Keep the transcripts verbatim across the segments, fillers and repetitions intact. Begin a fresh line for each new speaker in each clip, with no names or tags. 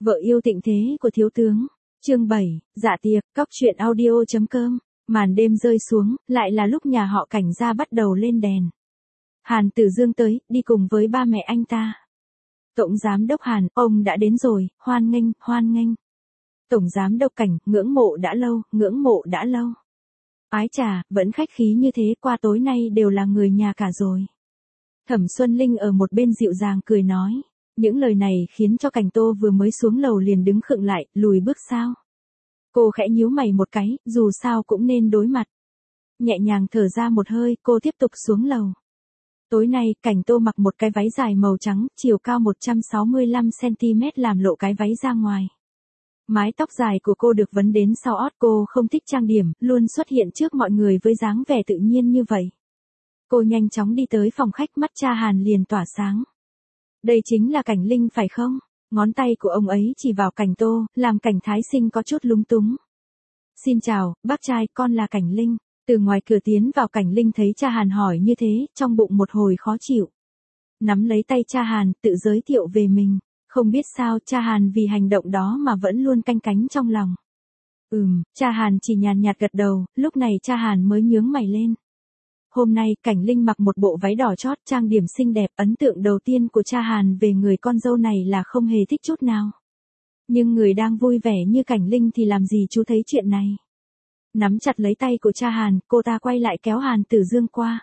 Vợ yêu tịnh thế của thiếu tướng. Chương bảy, dạ tiệc, cóc truyện audio.com. Màn đêm rơi xuống, lại là lúc nhà họ Cảnh gia bắt đầu lên đèn. Hàn Tử Dương tới, đi cùng với ba mẹ anh ta. Tổng giám đốc Hàn, ông đã đến rồi, hoan nghênh, hoan nghênh. Tổng giám đốc Cảnh, ngưỡng mộ đã lâu, ngưỡng mộ đã lâu. Ái chà, vẫn khách khí như thế, qua tối nay đều là người nhà cả rồi. Thẩm Xuân Linh ở một bên dịu dàng cười nói. Những lời này khiến cho Cảnh Tô vừa mới xuống lầu liền đứng khựng lại, lùi bước sao. Cô khẽ nhíu mày một cái, dù sao cũng nên đối mặt. Nhẹ nhàng thở ra một hơi, cô tiếp tục xuống lầu. Tối nay, Cảnh Tô mặc một cái váy dài màu trắng, chiều cao một trăm sáu mươi lăm xăng ti mét làm lộ cái váy ra ngoài. Mái tóc dài của cô được vấn đến sau ót, cô không thích trang điểm, luôn xuất hiện trước mọi người với dáng vẻ tự nhiên như vậy. Cô nhanh chóng đi tới phòng khách, mắt cha Hàn liền tỏa sáng. Đây chính là Cảnh Linh phải không? Ngón tay của ông ấy chỉ vào Cảnh Tô, làm Cảnh Thái Sinh có chút lúng túng. Xin chào, bác trai, con là Cảnh Linh. Từ ngoài cửa tiến vào, Cảnh Linh thấy cha Hàn hỏi như thế, trong bụng một hồi khó chịu. Nắm lấy tay cha Hàn, tự giới thiệu về mình. Không biết sao, cha Hàn vì hành động đó mà vẫn luôn canh cánh trong lòng. Ừm, cha Hàn chỉ nhàn nhạt gật đầu, lúc này cha Hàn mới nhướng mày lên. Hôm nay, Cảnh Linh mặc một bộ váy đỏ chót, trang điểm xinh đẹp, ấn tượng đầu tiên của cha Hàn về người con dâu này là không hề thích chút nào. Nhưng người đang vui vẻ như Cảnh Linh thì làm gì chú thấy chuyện này. Nắm chặt lấy tay của cha Hàn, cô ta quay lại kéo Hàn Tử Dương qua.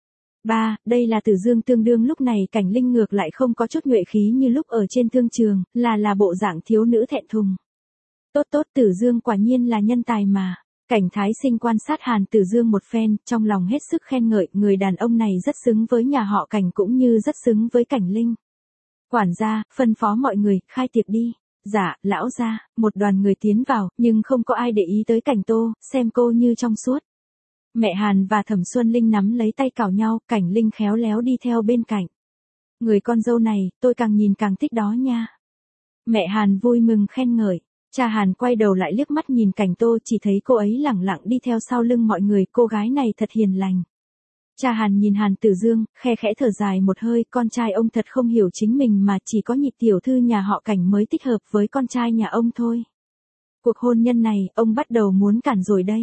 Ba, đây là Tử Dương. Tương đương lúc này Cảnh Linh ngược lại không có chút nhuệ khí như lúc ở trên thương trường, là là bộ dạng thiếu nữ thẹn thùng. Tốt tốt, Tử Dương quả nhiên là nhân tài mà. Cảnh Thái Sinh quan sát Hàn Tử Dương một phen, trong lòng hết sức khen ngợi, người đàn ông này rất xứng với nhà họ Cảnh cũng như rất xứng với Cảnh Linh. Quản gia, phân phó mọi người, khai tiệc đi. Dạ, lão gia. Một đoàn người tiến vào, nhưng không có ai để ý tới Cảnh Tô, xem cô như trong suốt. Mẹ Hàn và Thẩm Xuân Linh nắm lấy tay cào nhau, Cảnh Linh khéo léo đi theo bên cạnh. Người con dâu này, tôi càng nhìn càng thích đó nha. Mẹ Hàn vui mừng khen ngợi. Cha Hàn quay đầu lại liếc mắt nhìn Cảnh Tô, chỉ thấy cô ấy lẳng lặng đi theo sau lưng mọi người, cô gái này thật hiền lành. Cha Hàn nhìn Hàn Tử Dương, khe khẽ thở dài một hơi, con trai ông thật không hiểu chính mình mà chỉ có nhị tiểu thư nhà họ Cảnh mới thích hợp với con trai nhà ông thôi. Cuộc hôn nhân này, ông bắt đầu muốn cản rồi đây.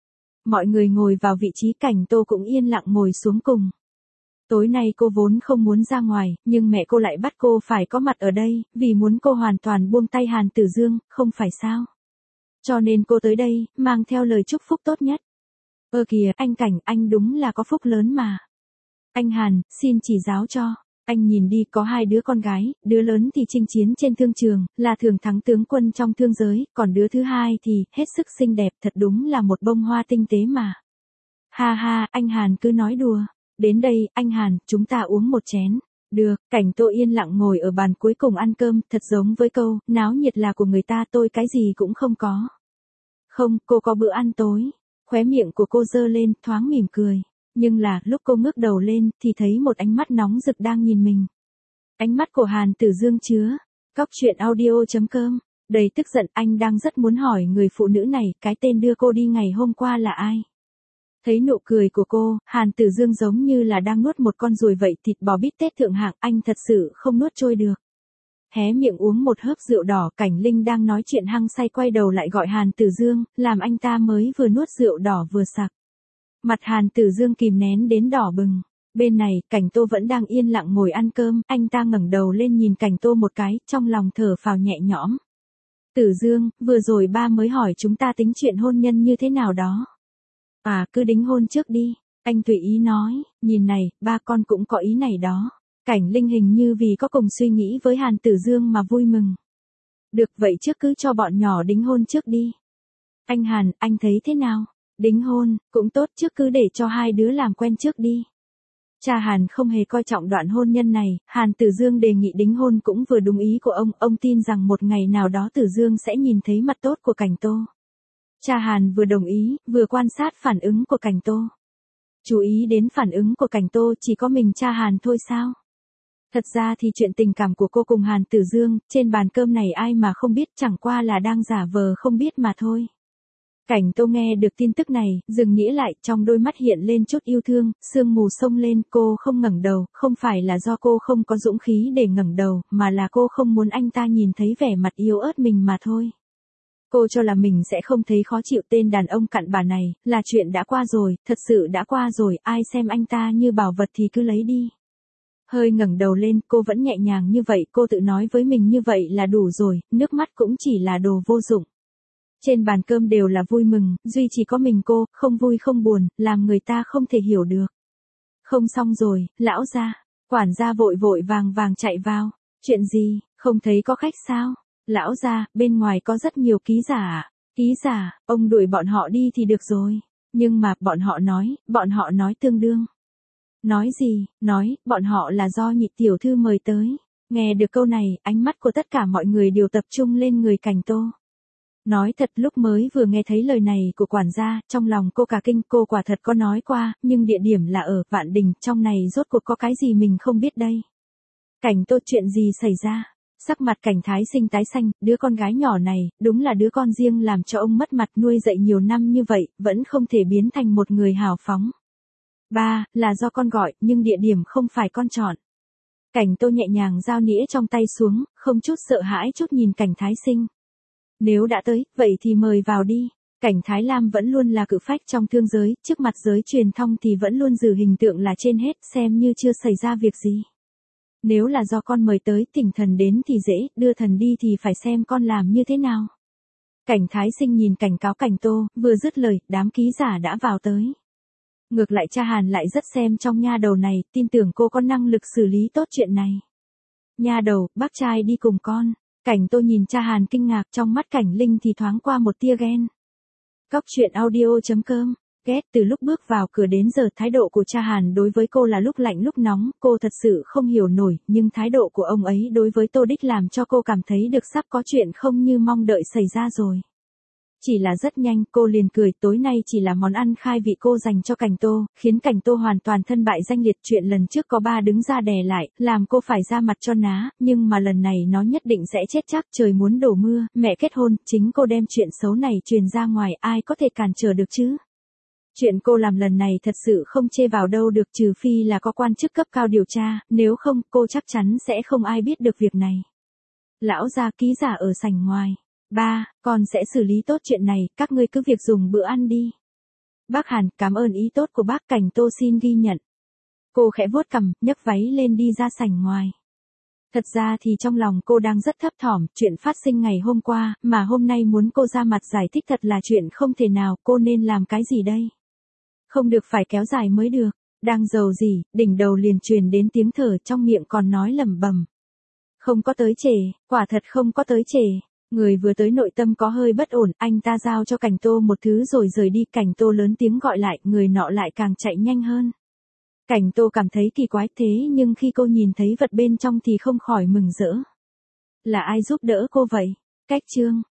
Mọi người ngồi vào vị trí, Cảnh Tô cũng yên lặng ngồi xuống cùng. Tối nay cô vốn không muốn ra ngoài, nhưng mẹ cô lại bắt cô phải có mặt ở đây, vì muốn cô hoàn toàn buông tay Hàn Tử Dương, không phải sao? Cho nên cô tới đây, mang theo lời chúc phúc tốt nhất. Ơ kìa, anh Cảnh, anh đúng là có phúc lớn mà. Anh Hàn, xin chỉ giáo cho. Anh nhìn đi, có hai đứa con gái, đứa lớn thì chinh chiến trên thương trường, là thường thắng tướng quân trong thương giới, còn đứa thứ hai thì, hết sức xinh đẹp, thật đúng là một bông hoa tinh tế mà. Ha ha, anh Hàn cứ nói đùa. Đến đây, anh Hàn, chúng ta uống một chén. Được, Cảnh Tô yên lặng ngồi ở bàn cuối cùng ăn cơm, thật giống với câu, náo nhiệt là của người ta, tôi cái gì cũng không có. Không, cô có bữa ăn tối. Khóe miệng của cô giơ lên, thoáng mỉm cười. Nhưng là, lúc cô ngước đầu lên, thì thấy một ánh mắt nóng rực đang nhìn mình. Ánh mắt của Hàn Tử Dương chứa. Cóc truyện audio.com. Đầy tức giận, anh đang rất muốn hỏi người phụ nữ này, cái tên đưa cô đi ngày hôm qua là ai. Thấy nụ cười của cô, Hàn Tử Dương giống như là đang nuốt một con ruồi vậy, thịt bò bít tết thượng hạng, anh thật sự không nuốt trôi được. Hé miệng uống một hớp rượu đỏ, Cảnh Linh đang nói chuyện hăng say quay đầu lại gọi Hàn Tử Dương, làm anh ta mới vừa nuốt rượu đỏ vừa sặc. Mặt Hàn Tử Dương kìm nén đến đỏ bừng. Bên này, Cảnh Tô vẫn đang yên lặng ngồi ăn cơm, anh ta ngẩng đầu lên nhìn Cảnh Tô một cái, trong lòng thở phào nhẹ nhõm. Tử Dương, vừa rồi ba mới hỏi chúng ta tính chuyện hôn nhân như thế nào đó. À, cứ đính hôn trước đi. Anh tùy ý nói, nhìn này, ba con cũng có ý này đó. Cảnh Linh hình như vì có cùng suy nghĩ với Hàn Tử Dương mà vui mừng. Được vậy trước cứ cho bọn nhỏ đính hôn trước đi. Anh Hàn, anh thấy thế nào? Đính hôn, cũng tốt, trước cứ để cho hai đứa làm quen trước đi. Cha Hàn không hề coi trọng đoạn hôn nhân này, Hàn Tử Dương đề nghị đính hôn cũng vừa đúng ý của ông, ông tin rằng một ngày nào đó Tử Dương sẽ nhìn thấy mặt tốt của Cảnh Tô. Cha Hàn vừa đồng ý, vừa quan sát phản ứng của Cảnh Tô. Chú ý đến phản ứng của Cảnh Tô chỉ có mình cha Hàn thôi sao? Thật ra thì chuyện tình cảm của cô cùng Hàn Tử Dương, trên bàn cơm này ai mà không biết, chẳng qua là đang giả vờ không biết mà thôi. Cảnh Tô nghe được tin tức này, dừng nghĩ lại, trong đôi mắt hiện lên chút yêu thương, sương mù xông lên, cô không ngẩng đầu, không phải là do cô không có dũng khí để ngẩng đầu, mà là cô không muốn anh ta nhìn thấy vẻ mặt yếu ớt mình mà thôi. Cô cho là mình sẽ không thấy khó chịu, tên đàn ông cặn bà này, là chuyện đã qua rồi, thật sự đã qua rồi, ai xem anh ta như bảo vật thì cứ lấy đi. Hơi ngẩng đầu lên, cô vẫn nhẹ nhàng như vậy, cô tự nói với mình như vậy là đủ rồi, nước mắt cũng chỉ là đồ vô dụng. Trên bàn cơm đều là vui mừng, duy chỉ có mình cô, không vui không buồn, làm người ta không thể hiểu được. Không xong rồi, lão gia, quản gia vội vội vàng vàng chạy vào. Chuyện gì, không thấy có khách sao? Lão gia, bên ngoài có rất nhiều ký giả ạ. Ký giả, ông đuổi bọn họ đi thì được rồi. Nhưng mà, bọn họ nói, bọn họ nói tương đương. Nói gì, nói, bọn họ là do Nhị tiểu thư mời tới. Nghe được câu này, ánh mắt của tất cả mọi người đều tập trung lên người Cảnh Tô. Nói thật, lúc mới vừa nghe thấy lời này của quản gia, trong lòng cô cả kinh, cô quả thật có nói qua, nhưng địa điểm là ở Vạn Đình, trong này rốt cuộc có cái gì mình không biết đây. Cảnh Tô, chuyện gì xảy ra? Sắc mặt Cảnh Thái Sinh tái xanh, đứa con gái nhỏ này, đúng là đứa con riêng làm cho ông mất mặt, nuôi dạy nhiều năm như vậy, vẫn không thể biến thành một người hào phóng. Ba, là do con gọi, nhưng địa điểm không phải con chọn. Cảnh Tô nhẹ nhàng giao nĩa trong tay xuống, không chút sợ hãi chút nhìn Cảnh Thái Sinh. Nếu đã tới, vậy thì mời vào đi. Cảnh Thái Lam vẫn luôn là cự phách trong thương giới, trước mặt giới truyền thông thì vẫn luôn giữ hình tượng là trên hết, xem như chưa xảy ra việc gì. Nếu là do con mời tới, thỉnh thần đến thì dễ, đưa thần đi thì phải xem con làm như thế nào. Cảnh Thái Sinh nhìn cảnh cáo Cảnh Tô, vừa dứt lời, đám ký giả đã vào tới. Ngược lại cha Hàn lại rất xem trong nha đầu này, tin tưởng cô có năng lực xử lý tốt chuyện này. Nha đầu, bác trai đi cùng con. Cảnh Tô nhìn cha Hàn kinh ngạc, trong mắt Cảnh Linh thì thoáng qua một tia ghen. Cóc truyện audio chấm com. Ghét, từ lúc bước vào cửa đến giờ thái độ của cha Hàn đối với cô là lúc lạnh lúc nóng, cô thật sự không hiểu nổi, nhưng thái độ của ông ấy đối với Tô Đích làm cho cô cảm thấy được sắp có chuyện không như mong đợi xảy ra rồi. Chỉ là rất nhanh, cô liền cười, tối nay chỉ là món ăn khai vị cô dành cho Cảnh Tô, khiến Cảnh Tô hoàn toàn thân bại danh liệt. Chuyện lần trước có ba đứng ra đè lại, làm cô phải ra mặt cho ná, nhưng mà lần này nó nhất định sẽ chết chắc, trời muốn đổ mưa, mẹ kết hôn, chính cô đem chuyện xấu này truyền ra ngoài, ai có thể cản trở được chứ? Chuyện cô làm lần này thật sự không chê vào đâu được, trừ phi là có quan chức cấp cao điều tra, nếu không, cô chắc chắn sẽ không ai biết được việc này. Lão gia, ký giả ở sảnh ngoài. Ba, con sẽ xử lý tốt chuyện này, các ngươi cứ việc dùng bữa ăn đi. Bác Hàn, cảm ơn ý tốt của bác. Cảnh Tô xin ghi nhận. Cô khẽ vuốt cằm, nhấc váy lên đi ra sảnh ngoài. Thật ra thì trong lòng cô đang rất thấp thỏm, chuyện phát sinh ngày hôm qua, mà hôm nay muốn cô ra mặt giải thích thật là chuyện không thể nào, cô nên làm cái gì đây? Không được phải kéo dài mới được. Đang giàu gì, đỉnh đầu liền truyền đến tiếng thở, trong miệng còn nói lẩm bẩm. Không có tới trễ, quả thật không có tới trễ. Người vừa tới nội tâm có hơi bất ổn, anh ta giao cho Cảnh Tô một thứ rồi rời đi. Cảnh Tô lớn tiếng gọi lại, người nọ lại càng chạy nhanh hơn. Cảnh Tô cảm thấy kỳ quái, thế nhưng khi cô nhìn thấy vật bên trong thì không khỏi mừng rỡ. Là ai giúp đỡ cô vậy? Cách chương